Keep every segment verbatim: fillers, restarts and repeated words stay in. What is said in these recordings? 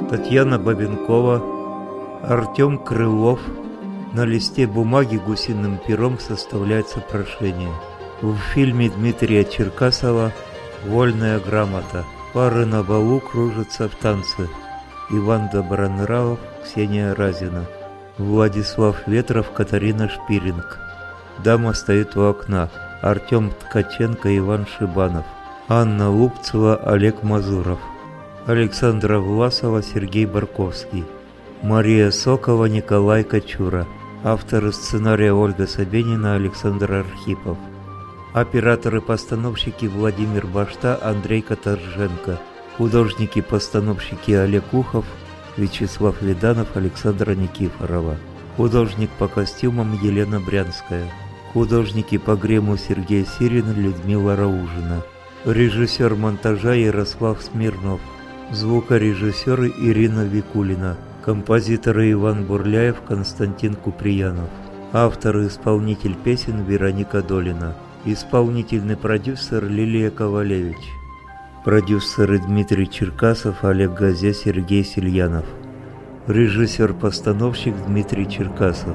Татьяна Бабенкова, Артем Крылов. На листе бумаги гусиным пером составляется прошение. В фильме Дмитрия Черкасова «Вольная грамота». Пары на балу кружатся в танце. Иван Добронравов, Ксения Разина. Владислав Ветров, Катарина Шпиринг. Дама стоит у окна. Артем Ткаченко, Иван Шибанов. Анна Лупцева, Олег Мазуров. Александра Власова, Сергей Барковский. Мария Сокова, Николай Кочура. Авторы сценария Ольга Собенина, Александр Архипов. Операторы-постановщики Владимир Башта, Андрей Каторженко. Художники-постановщики Олег Ухов, Вячеслав Виданов, Александра Никифорова. Художник по костюмам Елена Брянская. Художники по гриму Сергей Сирин, Людмила Раужина. Режиссер монтажа Ярослав Смирнов. Звукорежиссеры Ирина Викулина. Композиторы Иван Бурляев, Константин Куприянов. Автор и исполнитель песен Вероника Долина. Исполнительный продюсер Лилия Ковалевич. Продюсеры Дмитрий Черкасов, Олег Газе, Сергей Сильянов. Режиссер-постановщик Дмитрий Черкасов.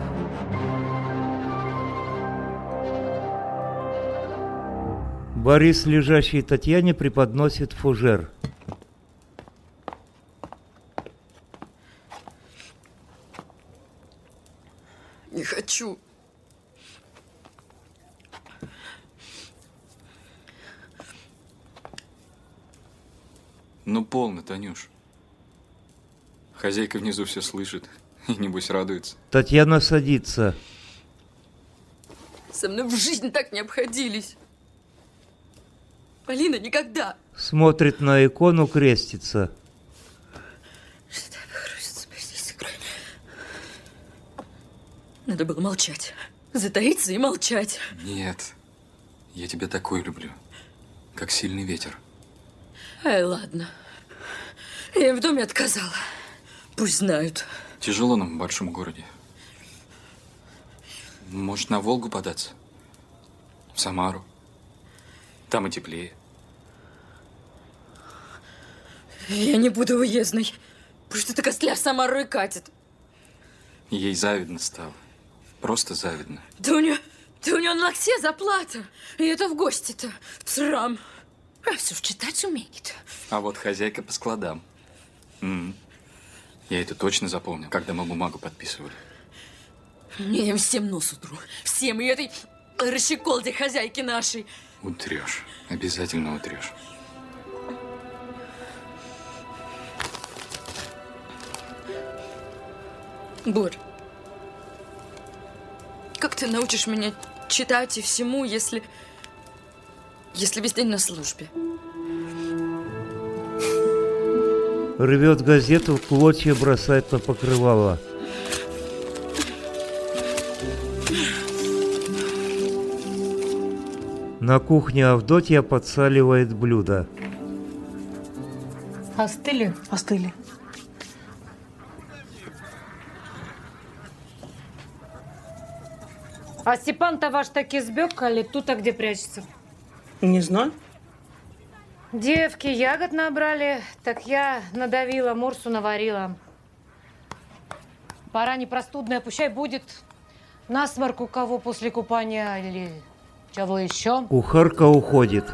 Борис лежащей Татьяне преподносит фужер. Не хочу. Ну, полно, Танюш. Хозяйка внизу все слышит и, небось, радуется. Татьяна садится. Со мной в жизни так не обходились. Полина никогда. Смотрит на икону, крестится. Надо было молчать. Затаиться и молчать. Нет, я тебя такой люблю, как сильный ветер. Ай, ладно. Я им в доме отказала. Пусть знают. Тяжело нам в большом городе. Может, на Волгу податься? В Самару? Там и теплее. Я не буду уездной. Пусть эта костля в Самару и катит. Ей завидно стало. Просто завидно. Да у нее, да у нее на локте заплата. И это в гости-то. Срам. А все читать умеет. А вот хозяйка по складам. М-м. Я это точно запомнил, когда мы бумагу подписывали. Я им всем нос утру. Всем. И этой расщеколде хозяйки нашей. Утрешь. Обязательно утрешь. Борь, как ты научишь меня читать и всему, если... если весь день на службе? Рвет газету, клочья бросает на покрывало. На кухне Авдотья подсаливает блюдо. Остыли? Остыли. А Степан-то ваш таки сбег, али тут-то где прячется? Не знаю. Девки ягод набрали, так я надавила, морсу наварила. Пора непростудная, пущай будет. Насморк у кого после купания или чего еще. Кухарка уходит.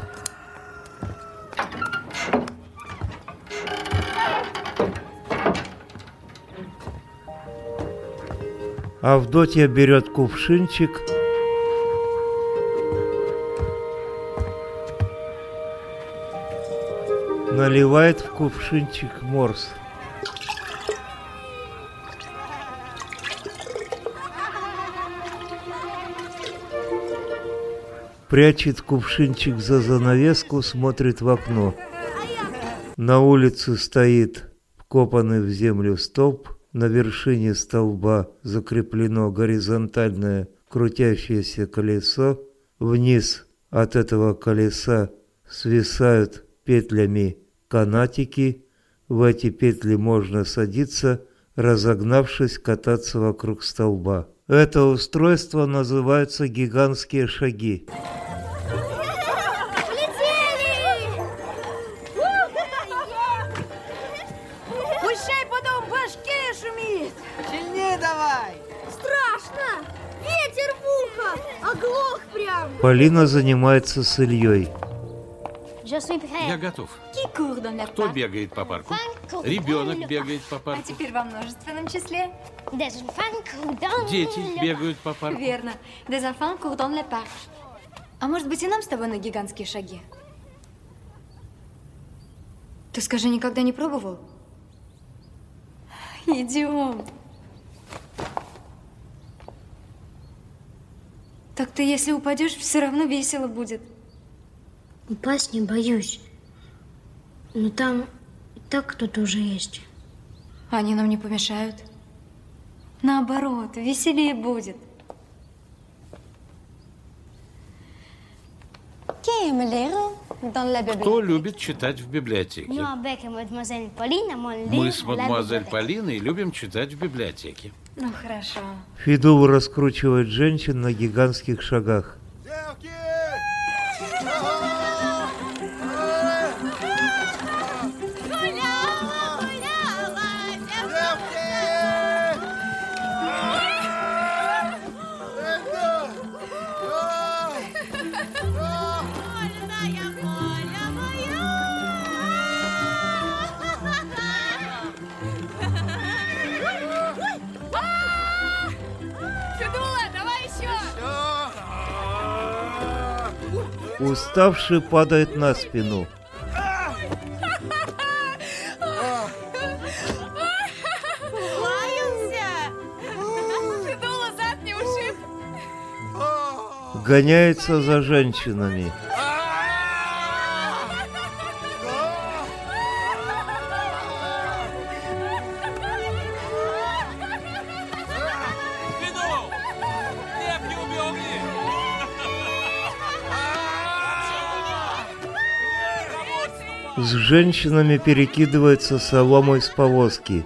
Авдотья берет кувшинчик, наливает в кувшинчик морс. Прячет кувшинчик за занавеску, смотрит в окно. На улице стоит вкопанный в землю столб. На вершине столба закреплено горизонтальное крутящееся колесо. Вниз от этого колеса свисают петлями канатики. В эти петли можно садиться, разогнавшись, кататься вокруг столба. Это устройство называется гигантские шаги. Пущай Полина занимается с Ильей. Я готов. Кто бегает по парку? Ребенок бегает по А парку. теперь во множественном числе. Дети бегают по парку. Верно. Des enfants courent dans le parc. А может быть и нам с тобой на гигантские шаги? Ты скажи, никогда не пробовал? Идем. Так ты, если упадешь, все равно весело будет. Упасть не боюсь. Но там и так кто-то уже есть. Они нам не помешают. Наоборот, веселее будет. Кто любит читать в библиотеке? Мы с мадемуазель Полиной любим читать в библиотеке. Ну, хорошо. Фидул раскручивает женщин на гигантских шагах. Уставший падает на спину. Гоняется за женщинами. С женщинами перекидывается соломой с повозки.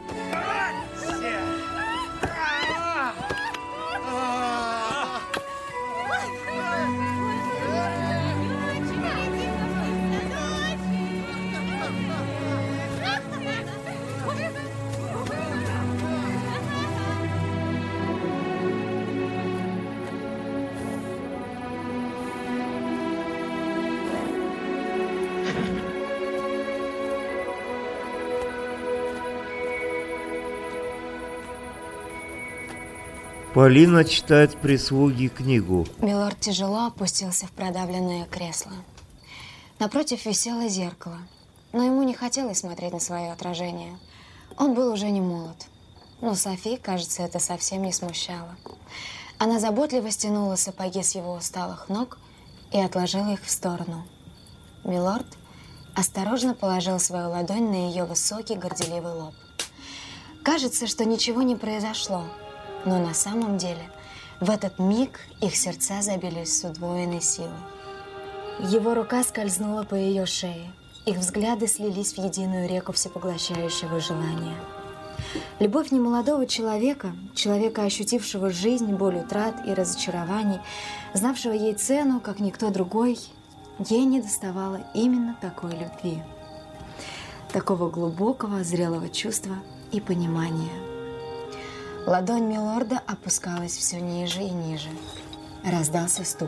Полина читает прислуге книгу. Милорд тяжело опустился в продавленное кресло. Напротив висело зеркало, но ему не хотелось смотреть на свое отражение. Он был уже не молод. Но Софи, кажется, это совсем не смущало. Она заботливо стянула сапоги с его усталых ног и отложила их в сторону. Милорд осторожно положил свою ладонь на ее высокий горделивый лоб. Кажется, что ничего не произошло. Но на самом деле, в этот миг их сердца забились с удвоенной силой. Его рука скользнула по ее шее. Их взгляды слились в единую реку всепоглощающего желания. Любовь немолодого человека, человека, ощутившего жизнь, боль утрат и разочарований, знавшего ей цену, как никто другой, ей недоставало именно такой любви. Такого глубокого, зрелого чувства и понимания. Ладонь милорда опускалась все ниже и ниже. Раздался стук.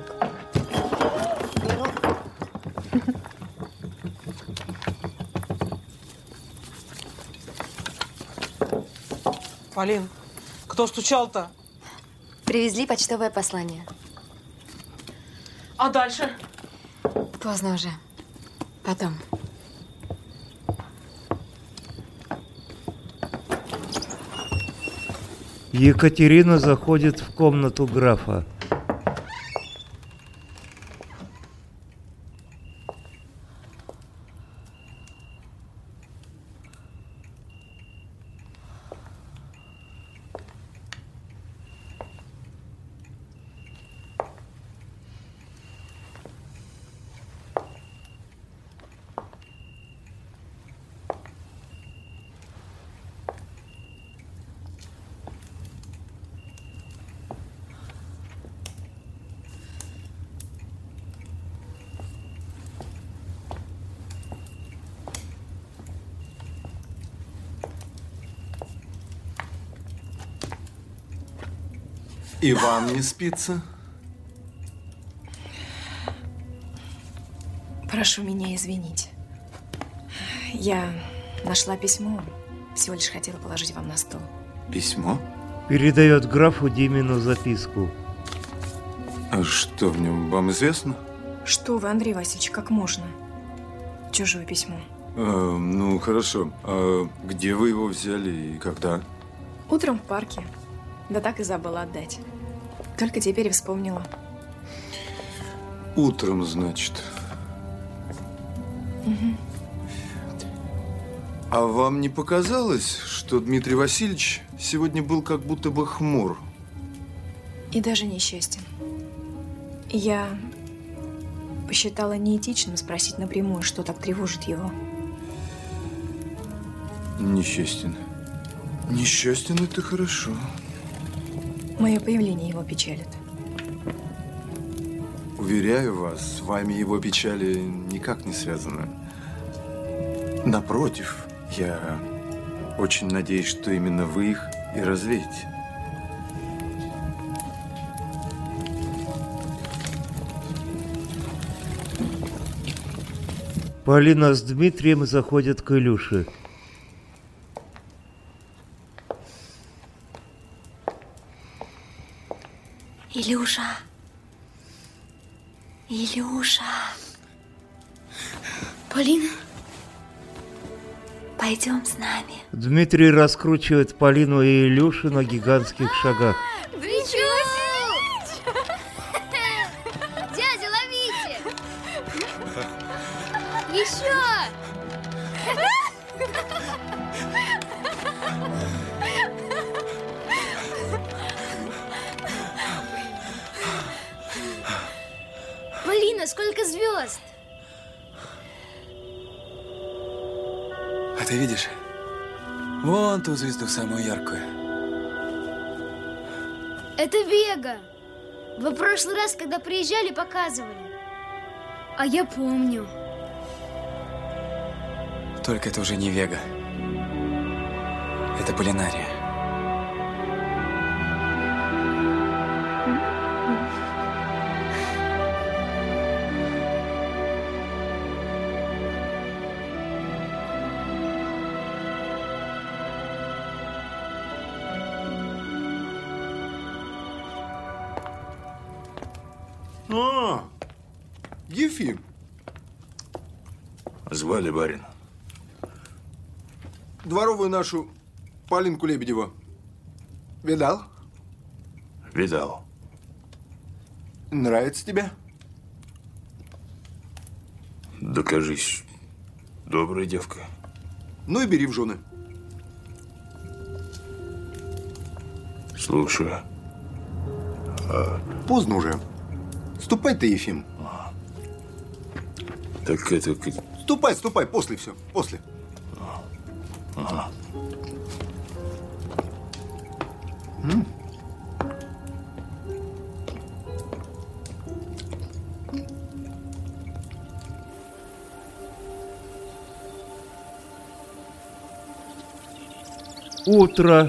Полин, кто стучал-то? Привезли почтовое послание. А дальше? Поздно уже. Потом. Екатерина заходит в комнату графа. И вам не спится? Прошу меня извинить. Я нашла письмо. Всего лишь хотела положить вам на стол. Письмо? Передает графу Димину записку. А что в нем, вам известно? Что вы, Андрей Васильевич, как можно? Чужое письмо. А, ну, хорошо. А где вы его взяли и когда? Утром в парке. Да так и забыла отдать. Только теперь и вспомнила. Утром, значит. Угу. А вам не показалось, что Дмитрий Васильевич сегодня был как будто бы хмур? И даже несчастен. Я посчитала неэтичным спросить напрямую, что так тревожит его. Несчастен. Несчастен – это хорошо. Мое появление его печалит. Уверяю вас, с вами его печали никак не связаны. Напротив, я очень надеюсь, что именно вы их и развеете. Полина с Дмитрием заходят к Илюше. Илюша. Илюша. Полина? Пойдем с нами. Дмитрий раскручивает Полину и Илюшу на гигантских шагах. Дмитрий Васильевич! Дядя, ловите! Еще! Полина, сколько звезд? А ты видишь? Вон ту звезду, самую яркую. Это Вега. Вы в прошлый раз, когда приезжали, показывали. А я помню. Только это уже не Вега. Это Полинария. А, Ефим. Звали барин. Дворовую нашу Полинку Лебедеву видал? Видал. Нравится тебе? Да, кажись, добрая девка. Ну и бери в жены. Слушаю. А... Поздно уже. Ступай ты, Ефим. А. Так это... Ступай, ступай, после все, после. Ага. М? Утро.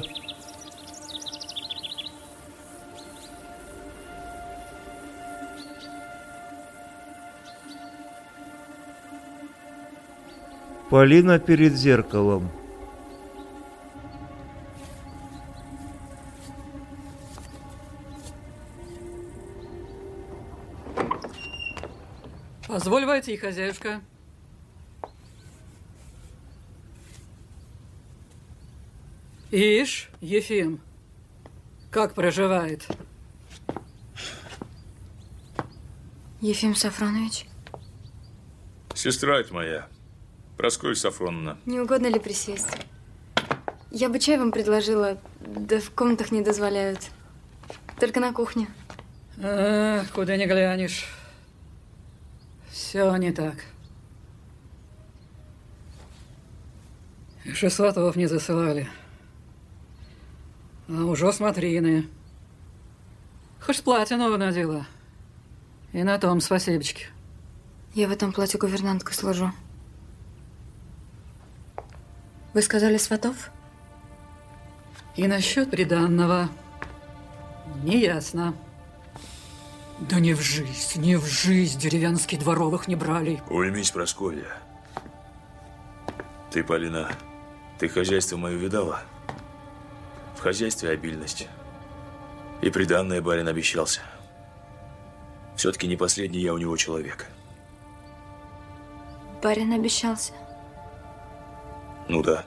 Полина перед зеркалом. Позволь войти, хозяюшка. Ишь, Ефим, как проживает? Ефим Сафронович, Сестра это моя, Прасковья Сафроновна. не угодно ли присесть? Я бы чай вам предложила, да в комнатах не дозволяют. Только на кухне. А, куда ни глянешь. Все не так. Еще сватов не засылали. А уже смотрины. Хоть платье новое надела. И на том спасибочки. Я в этом платье гувернанткой служу. Вы сказали сватов? И насчет приданного неясно. Да не в жизнь, не в жизнь деревенских дворовых не брали. Уймись, Прасковья. Ты, Полина, ты хозяйство мое видала? В хозяйстве обильность. И приданное барин обещался. Все-таки не последний я у него человек. Барин обещался? Ну да.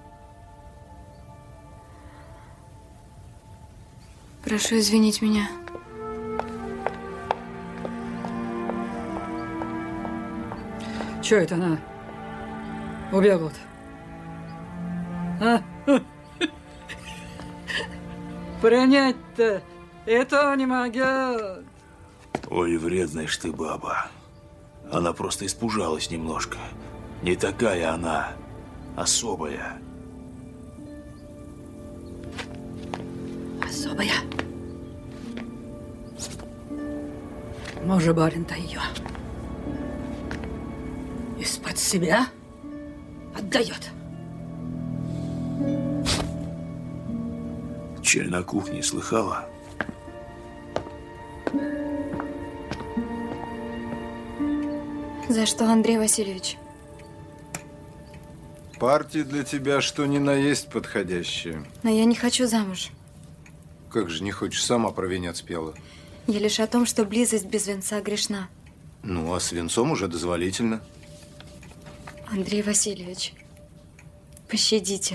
Прошу извинить меня. Че это она? Убегут. А? Принять-то это не могет. Ой, вредная ж ты баба. Она просто испужалась немножко. Не такая она, особая. Особая. Может, барин-то ее из-под себя отдает. Чель на кухне слыхала? За что, Андрей Васильевич? Партия для тебя что ни на есть подходящая. Но я не хочу замуж. Как же не хочешь, сама про венец пела. Я лишь о том, что близость без венца грешна. Ну, а с венцом уже дозволительно. Андрей Васильевич, пощадите.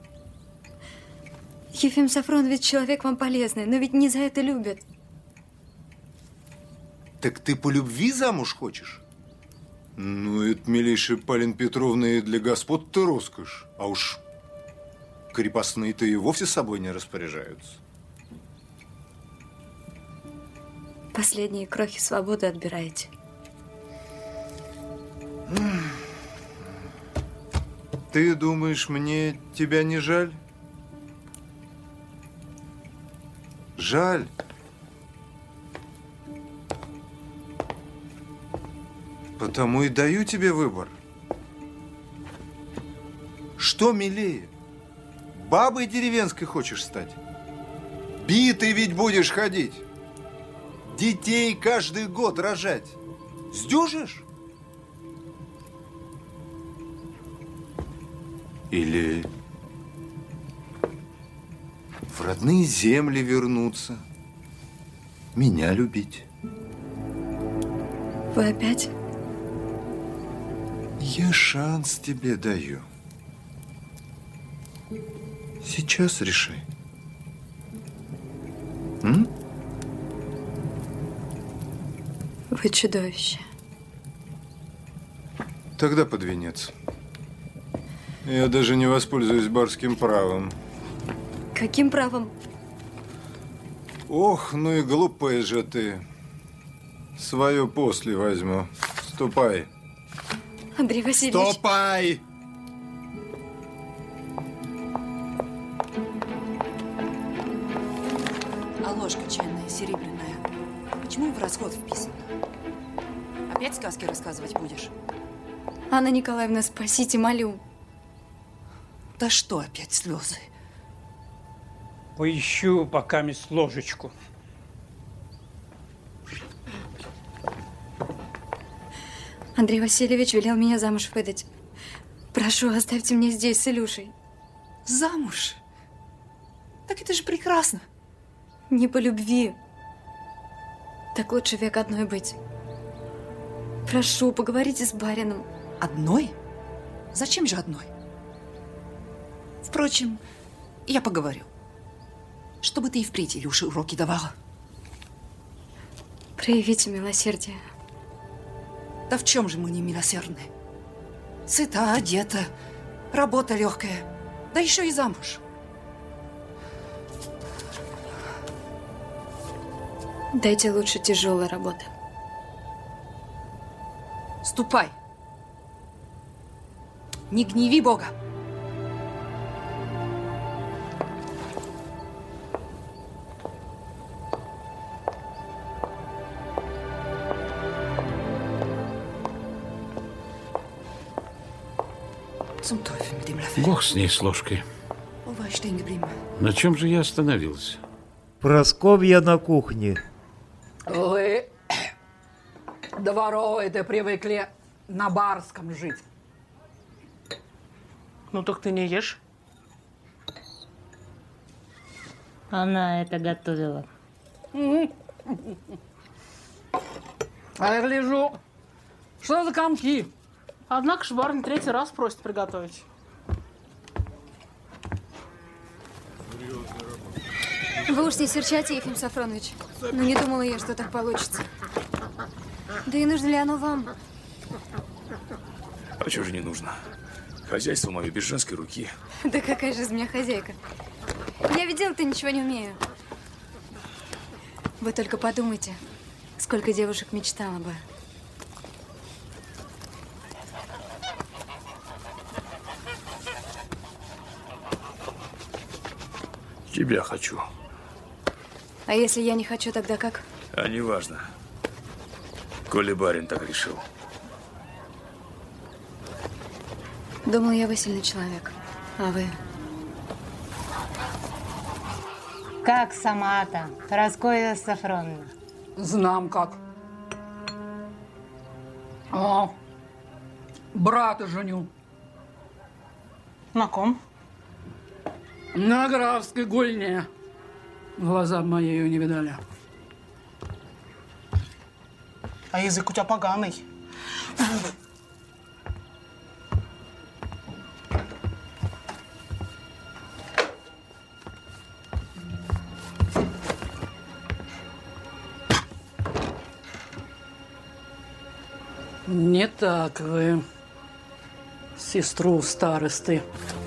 Ефим Сафронович человек вам полезный, но ведь не за это любят. Так ты по любви замуж хочешь? Ну, это, милейшая Полина Петровна, и для господ-то роскошь. А уж крепостные-то и вовсе собой не распоряжаются. Последние крохи свободы отбираете. Ты думаешь, мне тебя не жаль? Жаль. Потому и даю тебе выбор. Что милее? Бабой деревенской хочешь стать? Битый ведь будешь ходить. Детей каждый год рожать. Сдюжишь? Или в родные земли вернуться, меня любить. Вы опять? Я шанс тебе даю. Сейчас реши. М? Вы чудовище. Тогда под венец. Я даже не воспользуюсь барским правом. Каким правом? Ох, ну и глупая же ты. Свое после возьму. Ступай. Андрей Васильевич. Ступай! А ложка чайная, серебряная. Почему в расход вписано? Опять сказки рассказывать будешь? Анна Николаевна, спасите, молю. Да что опять слезы? Поищу пока мисс ложечку. Андрей Васильевич велел меня замуж выдать. Прошу, оставьте меня здесь с Илюшей. Замуж? Так это же прекрасно. Не по любви. Так лучше век одной быть. Прошу, поговорите с барином. Одной? Зачем же одной? Впрочем, я поговорю. Чтобы ты и впредь Илюше уроки давала. Проявите милосердие. Да в чем же мы не милосердны? Сыта, одета, работа легкая, да еще и замуж. Дайте лучше тяжелой работы. Ступай. Не гневи Бога. Бог с ней, с ложкой. На чем же я остановился? Прасковья на кухне. Ой, дворовые-то привыкли на барском жить. Ну так ты не ешь. Она это готовила. А я гляжу, что за комки? Однако ж барин третий раз просит приготовить. Вы уж не серчайте, Ефим Сафронович. Но не думала я, что так получится. Да и нужно ли оно вам? А чего же не нужно? Хозяйство мое без женской руки. Да какая же из меня хозяйка. Я ведь делать-то ничего не умею. Вы только подумайте, сколько девушек мечтала бы. Тебя хочу. А если я не хочу, тогда как? А не важно. Коли барин так решил. Думала, я вы сильный человек. А вы? Как сама-то, Параскоя Сафроновна? Знам как. О, брата женю. На ком? На графской гульне. Глаза мои ее не видали. А язык у тебя поганый. Не так вы, сестру старосты,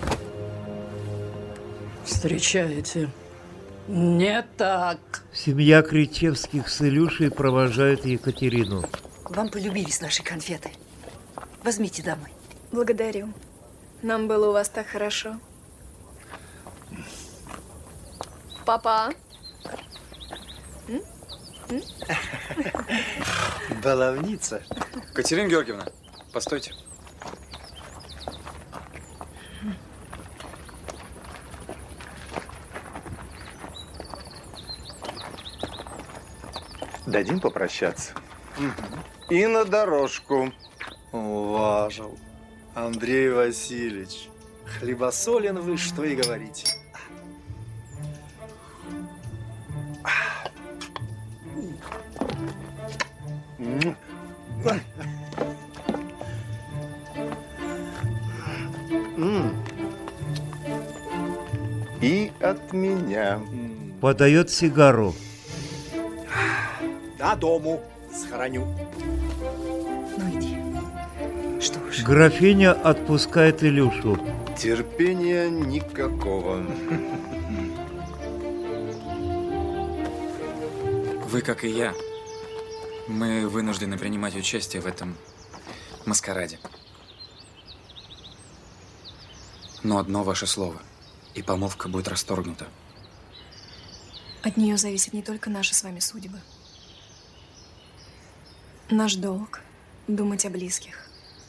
встречаете. Не так. Семья Кричевских с Илюшей провожает Екатерину. Вам полюбились наши конфеты. Возьмите домой. Благодарю. Нам было у вас так хорошо. Папа. М? М? Баловница. Катерина Георгиевна, постойте. Дадим попрощаться. Угу. И на дорожку. Уважил. Андрей Васильевич. Хлебосолен вы, что и говорите. И от меня. Подает сигару. До дому схороню. Ну иди. Что ж. Графиня отпускает Илюшу. Терпения никакого. Вы, как и я, мы вынуждены принимать участие в этом маскараде. Но одно ваше слово, и помолвка будет расторгнута. От нее зависит не только наши с вами судьбы. Наш долг – думать о близких.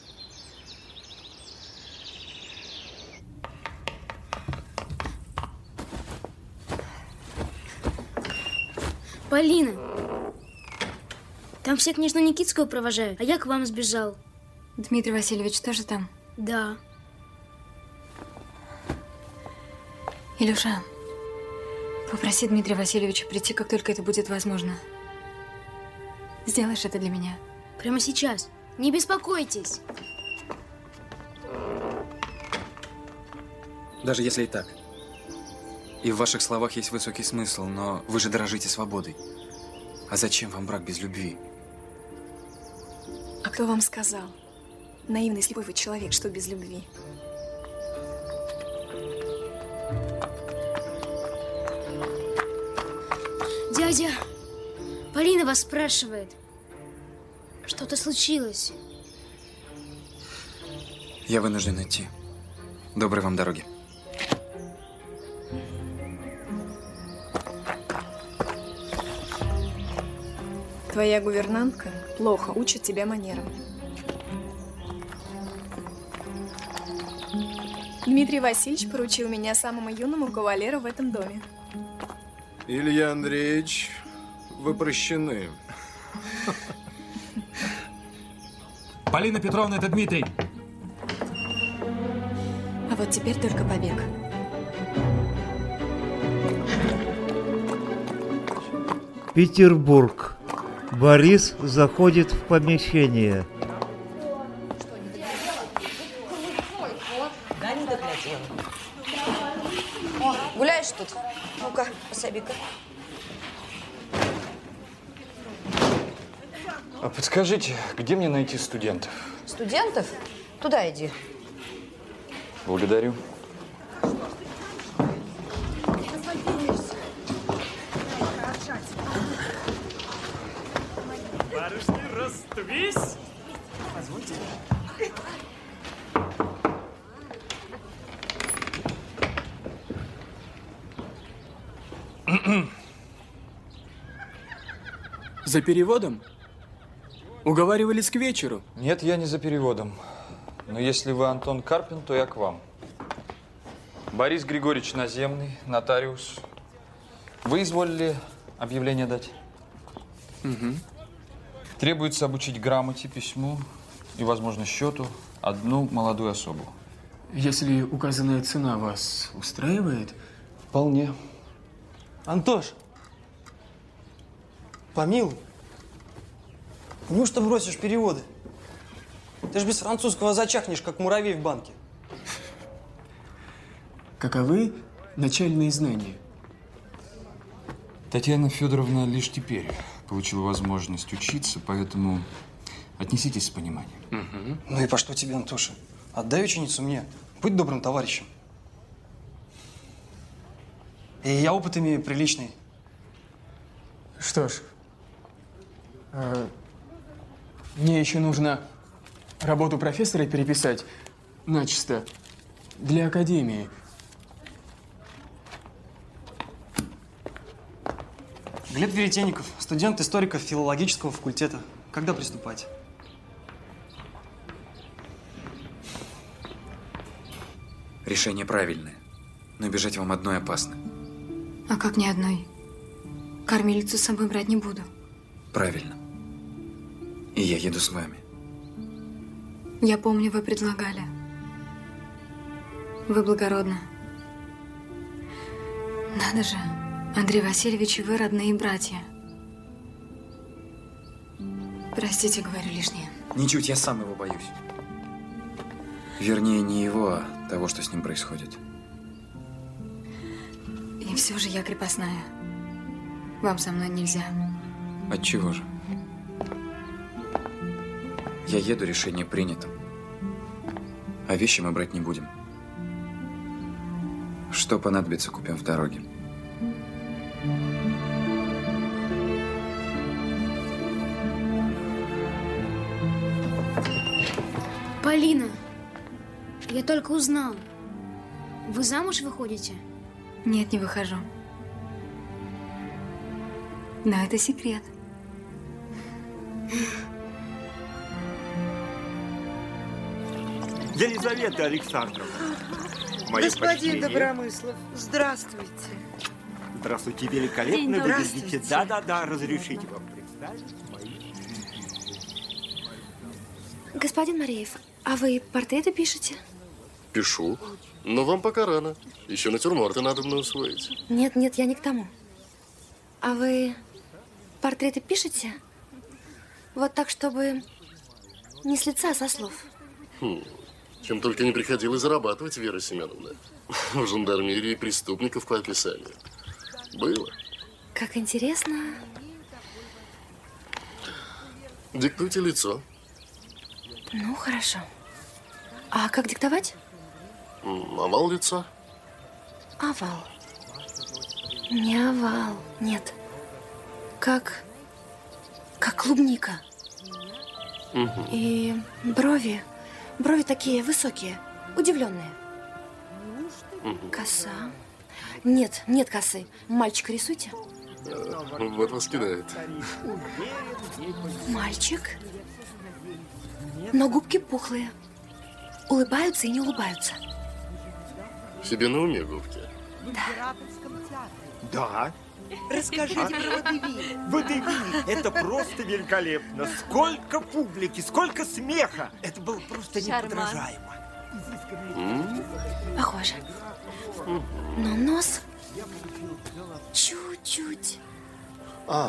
Полина, там все княжну Никитскую провожают, а я к вам сбежал. Дмитрий Васильевич тоже там? Да. Илюша, попроси Дмитрия Васильевича прийти, как только это будет возможно. Сделаешь это для меня? Прямо сейчас. Не беспокойтесь. Даже если и так. И в ваших словах есть высокий смысл, но вы же дорожите свободой. А зачем вам брак без любви? А кто вам сказал, наивный слепой вы человек, что без любви? Дядя, Полина вас спрашивает. Что-то случилось. Я вынужден идти. Доброй вам дороги. Твоя гувернантка плохо учит тебя манерам. Дмитрий Васильевич поручил меня самому юному кавалеру в этом доме. Илья Андреевич, вы прощены. Полина Петровна, это Дмитрий. А вот теперь только побег. Петербург. Борис заходит в помещение. Да, не доглядела. О, гуляешь тут? Ну-ка, пособи-ка. А подскажите, где мне найти студентов? Студентов? Туда иди. Благодарю. Барышни, расступись! Позвольте. За переводом? Уговаривались к вечеру? Нет, я не за переводом. Но если вы Антон Карпин, то я к вам. Борис Григорьевич Наземный, нотариус. Вы изволили объявление дать? Угу. Требуется обучить грамоте, письму и, возможно, счету одну молодую особу. Если указанная цена вас устраивает? Вполне. Антош, помилуй. Неужто бросишь переводы? Ты ж без французского зачахнешь, как муравей в банке. Каковы начальные знания? Татьяна Федоровна лишь теперь получила возможность учиться, поэтому отнеситесь с пониманием. Угу. Ну и по что тебе, Антоша? Отдай ученицу мне. Будь добрым товарищем. И я опыт имею приличный. Что ж, э, мне еще нужно работу профессора переписать начисто для академии. Глеб Веретенников, студент историков филологического факультета. Когда приступать? Решение правильное, но бежать вам одной опасно. А как ни одной? Кормилицу с собой брать не буду. Правильно. И я еду с вами. Я помню, вы предлагали. Вы благородны. Надо же, Андрей Васильевич, и вы родные братья. Простите, говорю лишнее. Ничуть, я сам его боюсь. Вернее, не его, а того, что с ним происходит. И все же я крепостная. Вам со мной нельзя. Отчего же? Я еду, решение принято. А вещи мы брать не будем. Что понадобится, купим в дороге. Полина, я только узнал. Вы замуж выходите? Нет, не выхожу. Но это секрет. Елизавета Александровна. Мое Господин почтение. Добромыслов, здравствуйте. Здравствуйте, великолепно День выглядите. Да-да-да, разрешите вам представить мои... Господин Мареев, а вы портреты пишете? Пишу, но вам пока рано. Еще натюрморты надо мне усвоить. Нет, нет, я не к тому. А вы портреты пишете? Вот так, чтобы не с лица, а со слов. Хм. Чем только не приходилось зарабатывать, Вера Семеновна. В жандармерии преступников по описанию. Было. Как интересно. Диктуйте лицо. Ну, хорошо. А как диктовать? М, Овал лица. Овал. Не овал, нет. Как... как клубника. Угу. И брови... Брови такие высокие, удивленные. Угу. Коса. Нет, нет косы. Мальчика рисуйте. А, вот вас кидает. Мальчик. Но губки пухлые. Улыбаются и не улыбаются. Себе на уме губки. Да, Расскажите А? про водевиль. Водевиль – это просто великолепно. Сколько публики, сколько смеха. Это было просто неподражаемо. Похоже. Но нос чуть-чуть. А.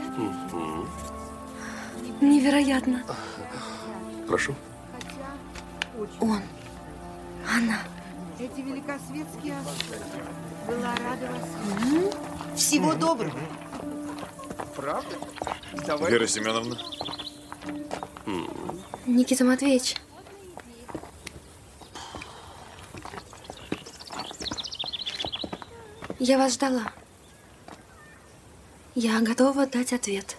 Невероятно. Прошу. Он. Она. Эти великосветские особы. Была рада вас. Всего доброго. Правда? Вера Семеновна. Никита Матвеевич. Я вас ждала. Я готова дать ответ.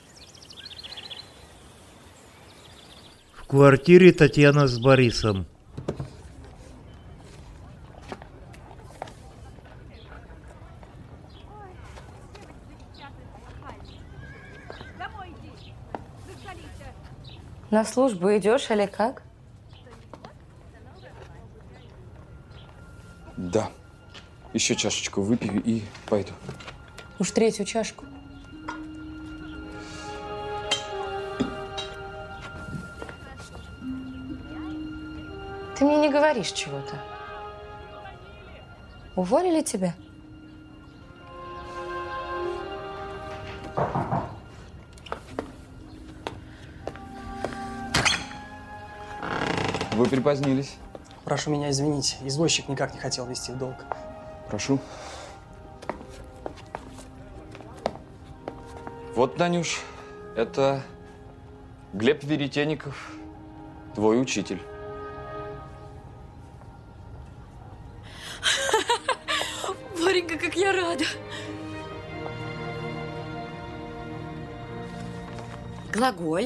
В квартире Татьяна с Борисом. На службу идешь или как? Да. Еще чашечку выпью и пойду. Уж третью чашку. Ты мне не говоришь чего-то. Уволили тебя? Вы припозднились. Прошу меня извинить, извозчик никак не хотел вести в долг. Прошу. Вот, Танюш, это Глеб Веретенников, твой учитель. Варенька, как я рада. Глаголь.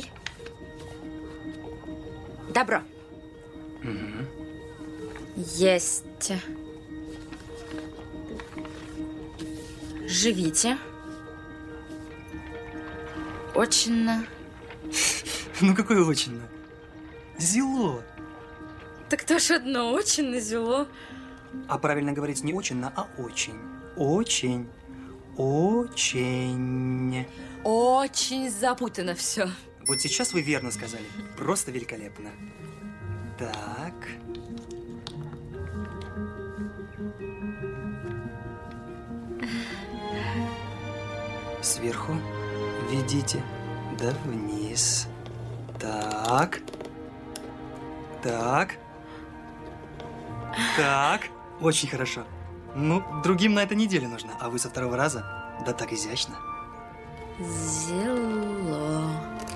Добро. Угу. Есть. Живите. Очень. Ну, какое очень? Зело. Так то ж одно очень на зело. А правильно говорить не очень, а очень. Очень. Очень. Очень запутано все. Вот сейчас вы верно сказали. Просто великолепно. Так. Сверху ведите, да вниз. Так. Так. Так. Очень хорошо. Ну, другим на этой неделе нужно, а вы со второго раза, да так изящно. Зело.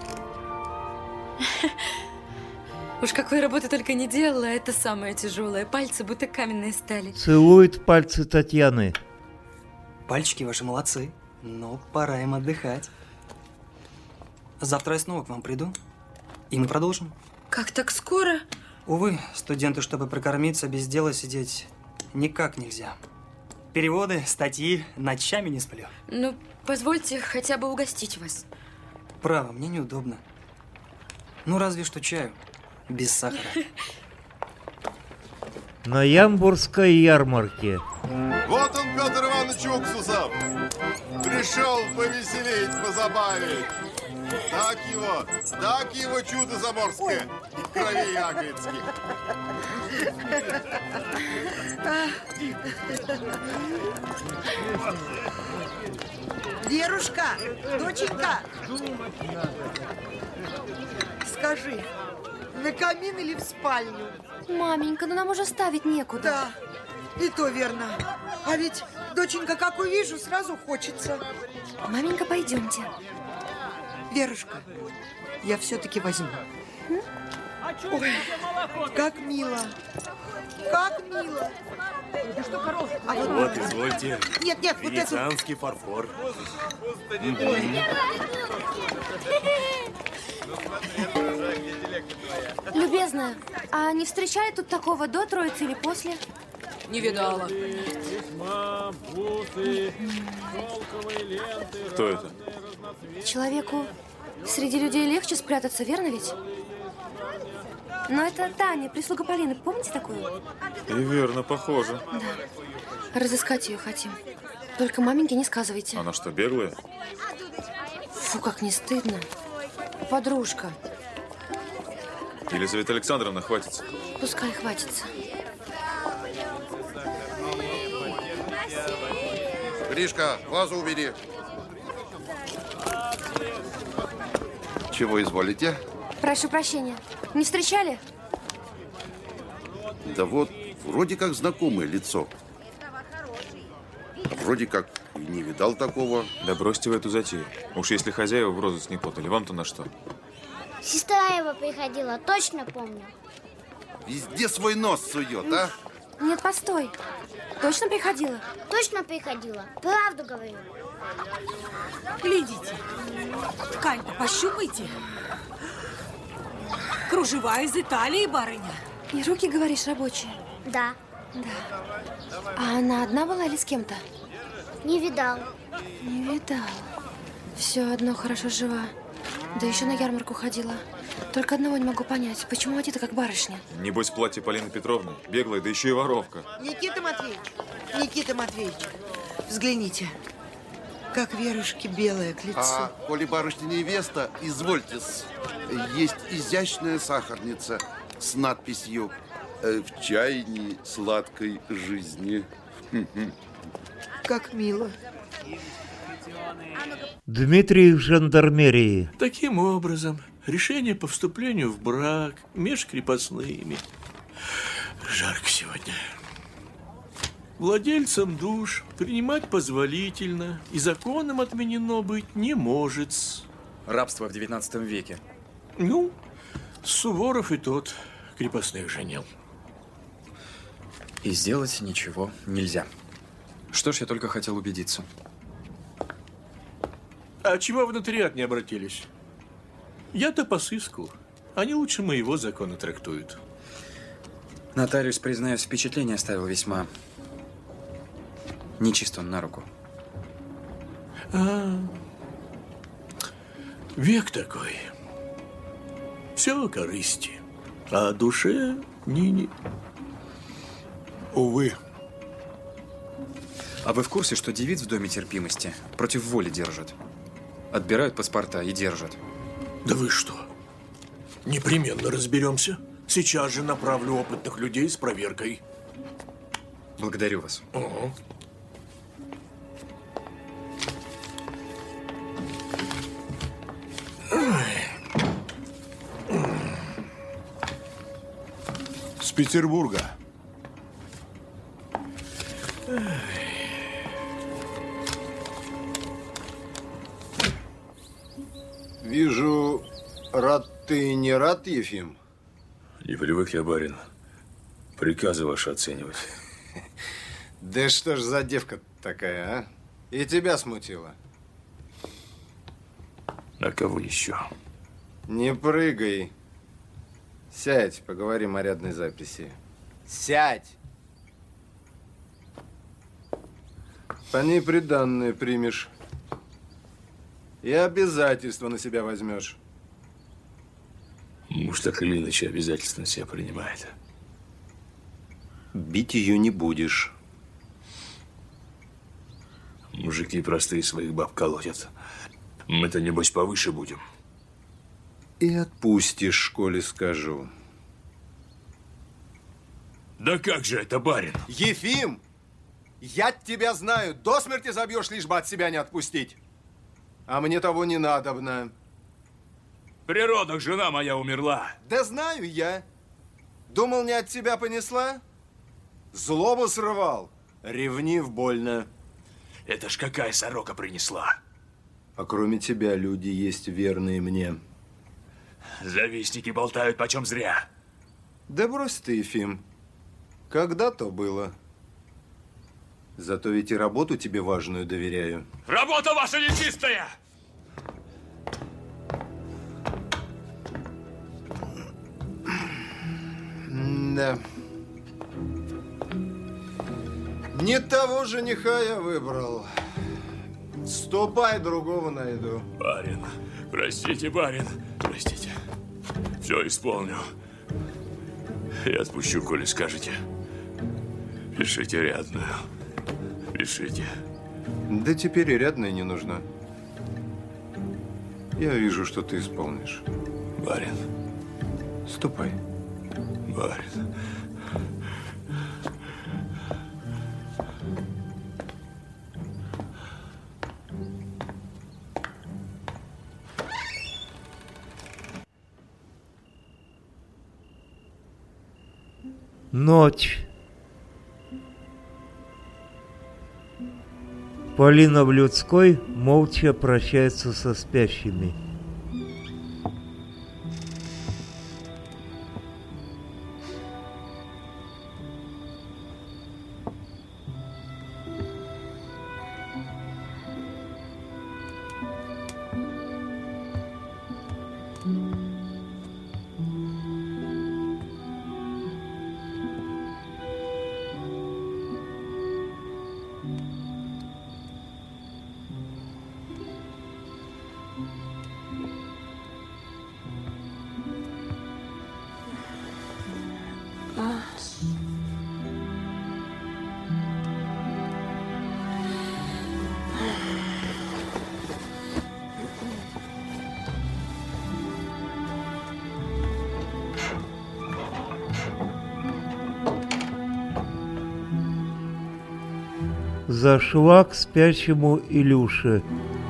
Уж какой работы только не делала, это самое тяжелое. Пальцы будто каменные стали. Целует пальцы Татьяны. Пальчики ваши молодцы, но пора им отдыхать. Завтра я снова к вам приду, и мы продолжим. Как так скоро? Увы, студенты, чтобы прокормиться, без дела сидеть никак нельзя. Переводы, статьи, ночами не сплю. Ну, позвольте хотя бы угостить вас. Право, мне неудобно. Ну, разве что чаю. Без сахара. На Ямбурской ярмарке. Вот он, Петр Иванович Уксусов. Пришел повеселить, позабавить. Так его, так его чудо заморское, в крови ягодских. Верушка, доченька, скажи, на камин или в спальню? Маменька, ну нам уже ставить некуда. Да, и то верно. А ведь, доченька, как увижу, сразу хочется. Маменька, пойдемте. Верушка, я все-таки возьму. Ой, как мило. Как мило. А вот, Вот, извольте. Нет, нет, вот это... Венецианский фарфор. Любезная, а не встречали тут такого до Троицы или после? Не видала. Кто это? Человеку среди людей легче спрятаться, верно ведь? Но это Таня, прислуга Полины. Помните такую? И верно, похоже. Да. Разыскать ее хотим. Только маменьке не сказывайте. Она что, беглая? Фу, как не стыдно. Подружка. Елизавета Александровна хватится. Пускай хватится. Гришка, вазу убери. Чего изволите? Прошу прощения. Не встречали? Да вот, вроде как знакомое лицо. Вроде как и не видал такого. Да бросьте вы эту затею. Уж если хозяева в розыск не подали, вам-то на что? Сестра его приходила, точно помню. Везде свой нос сует, а? Нет, постой. Точно приходила? Точно приходила. Правду говорю. Глядите. Ткань-то пощупайте. Кружева из Италии, барыня. И руки, говоришь, рабочие? Да. Да. А она одна была или с кем-то? Не видал. Не видал. Все одно хорошо жива. Да еще на ярмарку ходила. Только одного не могу понять, почему одета как барышня? Небось, платье Полины Петровны. Беглая, да еще и воровка. Никита Матвеевич, Никита Матвеевич, взгляните, как Верушке белое к лицу. А, коли барышня невеста, извольте-с. Есть изящная сахарница с надписью «В чаянии сладкой жизни». Как мило. Дмитрий в жандармерии. Таким образом, решение по вступлению в брак меж крепостными. Жарко сегодня. Владельцам душ принимать позволительно и законом отменено быть не может. Рабство в девятнадцатом веке. Ну, Суворов и тот крепостных женил. И сделать ничего нельзя. Что ж, я только хотел убедиться. А чего в нотариат не обратились? Я-то по сыску. Они лучше моего закона трактуют. Нотариус, признаюсь, впечатление оставил весьма нечисто на руку. А, век такой. Все о корысти. А о душе ни-ни. Увы. А вы в курсе, что девиц в доме терпимости против воли держат? Отбирают паспорта и держат. Да вы что? Непременно разберемся. Сейчас же направлю опытных людей с проверкой. Благодарю вас. Угу. С Петербурга. Вижу, рад ты не рад, Ефим? Не привык я, барин, приказы ваши оценивать. Да что ж за девка такая, а? И тебя смутила? А кого еще? Не прыгай. Сядь, поговорим о рядной записи. Сядь! По ней приданное примешь. И обязательства на себя возьмешь. Муж так или иначе обязательства на себя принимает. Бить ее не будешь. Мужики простые своих баб колотят. Мы-то, небось, повыше будем. И отпустишь, коли скажу. Да как же это, барин? Ефим! Я тебя знаю. До смерти забьешь, лишь бы от себя не отпустить. А мне того не надобно. При родах жена моя умерла. Да знаю я. Думал, не от тебя понесла? Злобу срывал. Ревнив больно. Это ж какая сорока принесла. А кроме тебя люди есть верные мне. Завистники болтают почем зря. Да брось ты, Ефим. Когда-то было. Зато ведь и работу тебе важную доверяю. Работа ваша нечистая! Да. Не того жениха я выбрал. Ступай, другого найду. Барин, простите, барин, простите. Все исполню. И отпущу, коли скажете. Пишите рядную. Пишите. Да теперь и рядная не нужна. Я вижу, что ты исполнишь. Барин. Ступай. Барин. Ночь. Полина в людской молча прощается со спящими. Зашла к спящему Илюше.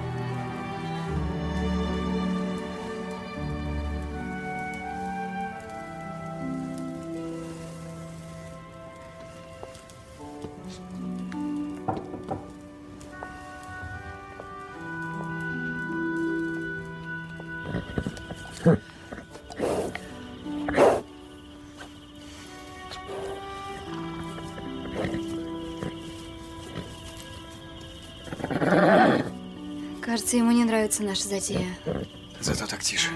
Кажется, ему не нравится наша затея. Зато так тише.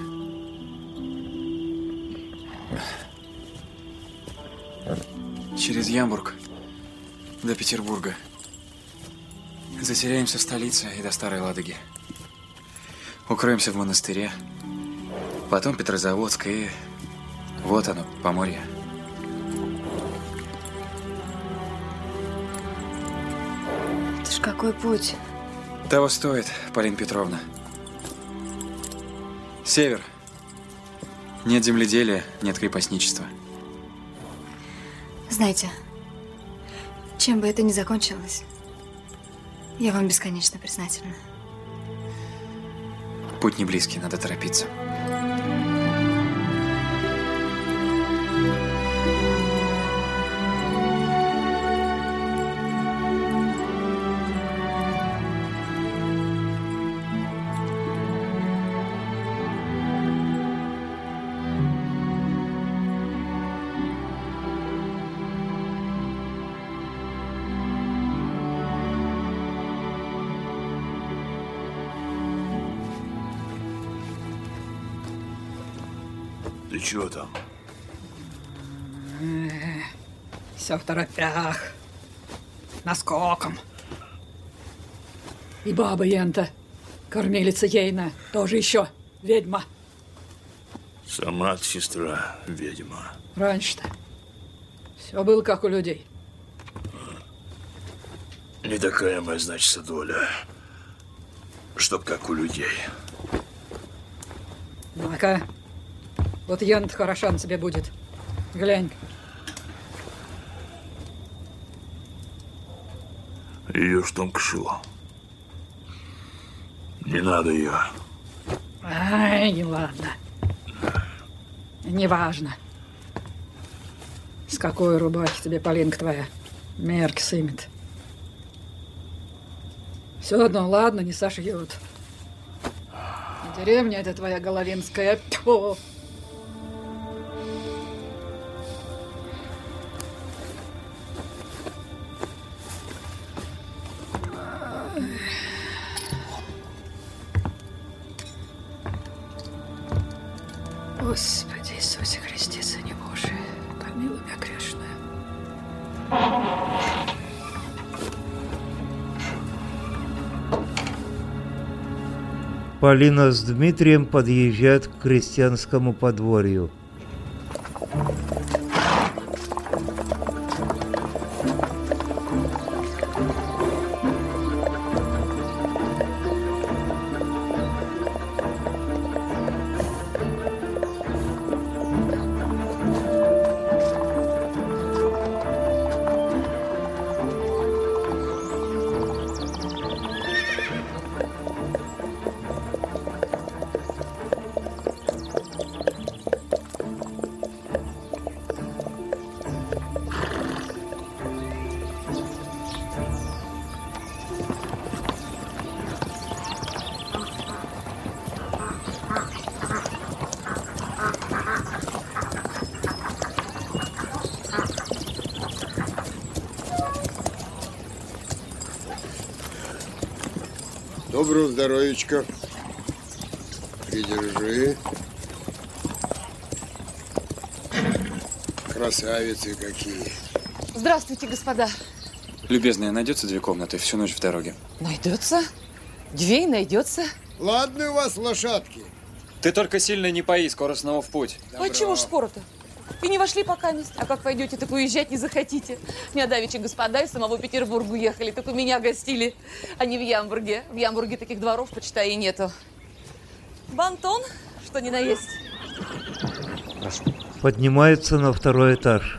Через Ямбург до Петербурга. Затеряемся в столице и до Старой Ладоги. Укроемся в монастыре. Потом Петрозаводск и... вот оно, Поморье. Это ж какой путь. Того стоит, Полина Петровна. Север. Нет земледелия, нет крепостничества. Знаете, чем бы это ни закончилось, я вам бесконечно признательна. Путь не близкий, надо торопиться. Ты чего там? Все в торопях. Наскоком. И баба Янта, кормилица ейна, тоже еще ведьма. Сама сестра ведьма. Раньше-то все было как у людей. Не такая моя, значит, доля, чтоб как у людей. Ну-ка, вот Янта хороша на тебе будет. Глянь. Ее ж тонко шило. Не надо ее. Ай, ладно. Неважно. С какой рубахи тебе, Полинка твоя, мерки сымет. Все одно, ладно, не сошьют. Деревня эта твоя головинская. Тьфу. Господи Иисусе Христе, Сыне Божий, помилуй меня грешную. Полина с Дмитрием подъезжают к крестьянскому подворью. Доброго здоровичка. Придержи. Красавицы какие. Здравствуйте, господа. Любезная, найдется две комнаты всю ночь в дороге? Найдется. Две найдется. Ладно у вас лошадки. Ты только сильно не пои, скоро снова в путь. А чего ж скоро-то? И не вошли пока мест. А как пойдете, так уезжать не захотите. Меня давеча господа из самого Петербурга уехали, так у меня гостили, а не в Ямбурге. В Ямбурге таких дворов, почитай, и нету. Бантон, что ни на есть. Прошу. Поднимается на второй этаж.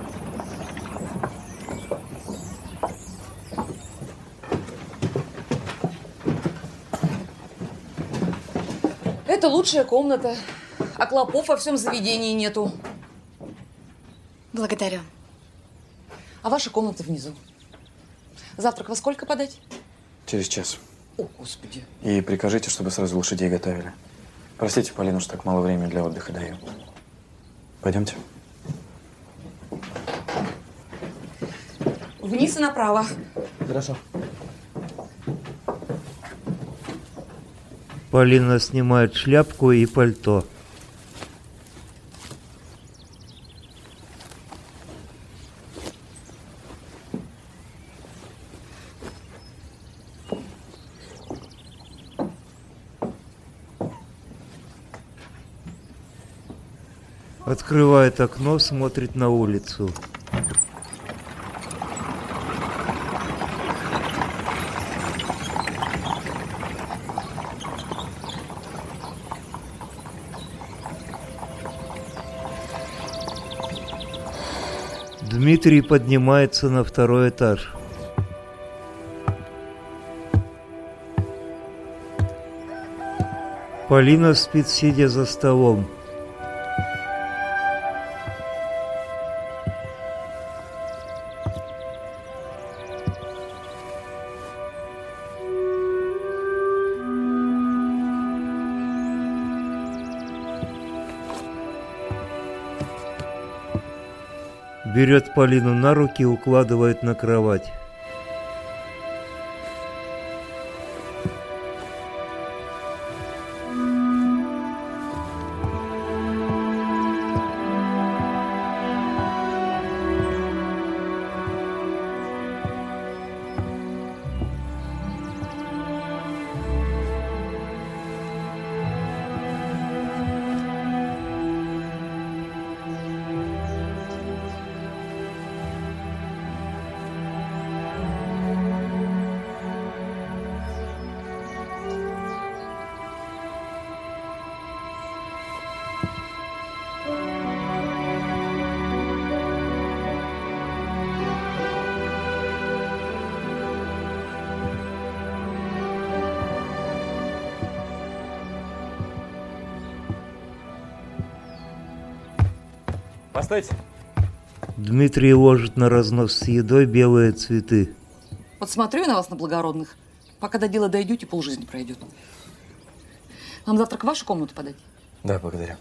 Это лучшая комната, а клопов во всем заведении нету. Благодарю. А ваша комната внизу. Завтрак во сколько подать? Через час. О, Господи. И прикажите, чтобы сразу лошадей готовили. Простите, Полина, что так мало времени для отдыха даю. Пойдемте. Вниз и направо. Хорошо. Полина снимает шляпку и пальто. Открывает окно, смотрит на улицу. Дмитрий поднимается на второй этаж. Полина спит, сидя за столом. Берет Полину на руки и укладывает на кровать. Постойте. Дмитрий ложит на разнос с едой белые цветы. Вот смотрю я на вас, на благородных. Пока до дела дойдете, полжизни пройдет. Вам завтрак в вашу комнату подать? Да, благодарю.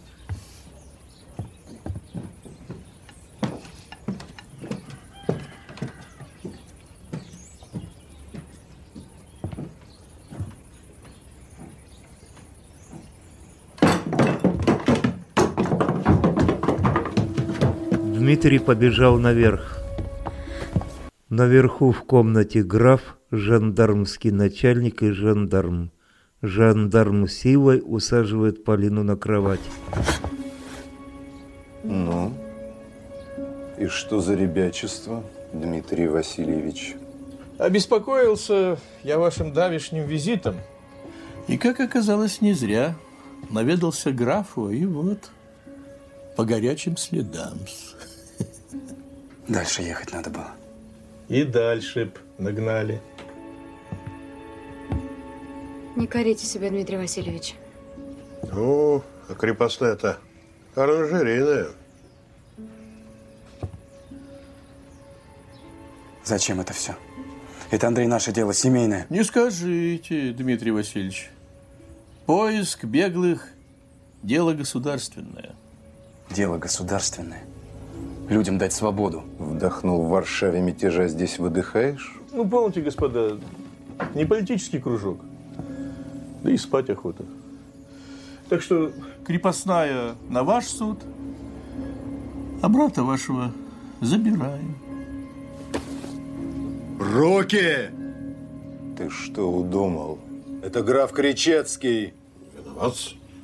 Дмитрий побежал наверх. Наверху в комнате граф, жандармский начальник и жандарм. Жандарм силой усаживает Полину на кровать. Ну, и что за ребячество, Дмитрий Васильевич? Обеспокоился я вашим давешним визитом. И, как оказалось, не зря. Наведался к графу, и вот по горячим следам. Дальше ехать надо было. И дальше б нагнали. Не корите себя, Дмитрий Васильевич. Ну, а крепостная-то оранжерейная. Зачем это все? Это, Андрей, наше дело семейное. Не скажите, Дмитрий Васильевич. Поиск беглых – дело государственное. Дело государственное. Людям дать свободу. Вдохнул в Варшаве мятежа, здесь выдыхаешь? Ну, помните, господа, не политический кружок. Да и спать охота. Так что крепостная на ваш суд, а брата вашего забираем. Руки! Ты что удумал? Это граф Кричевский. Виноват.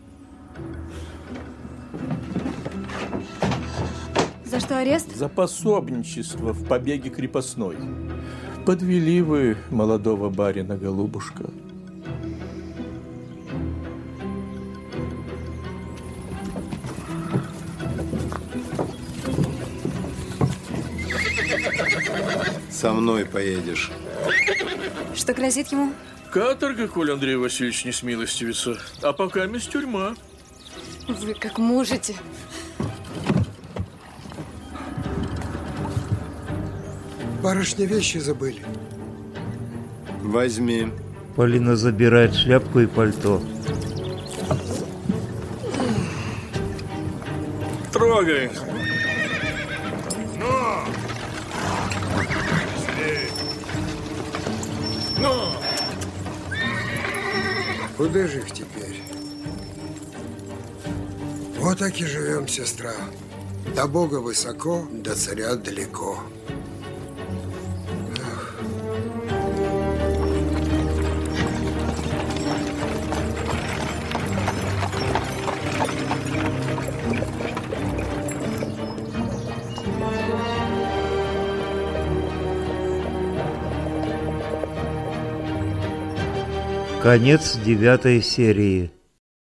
За что арест? За пособничество в побеге крепостной. Подвели вы молодого барина, голубушка. Со мной поедешь. Что грозит ему? Каторга, коль Андрей Васильевич не смилостивится. А пока месть тюрьма. Вы как можете. Барышня вещи забыли. Возьми. Полина забирает шляпку и пальто. Трогай. Ну! Ну! Куда же их теперь? Вот так и живем, сестра. До Бога высоко, до царя далеко. Конец девятой серии.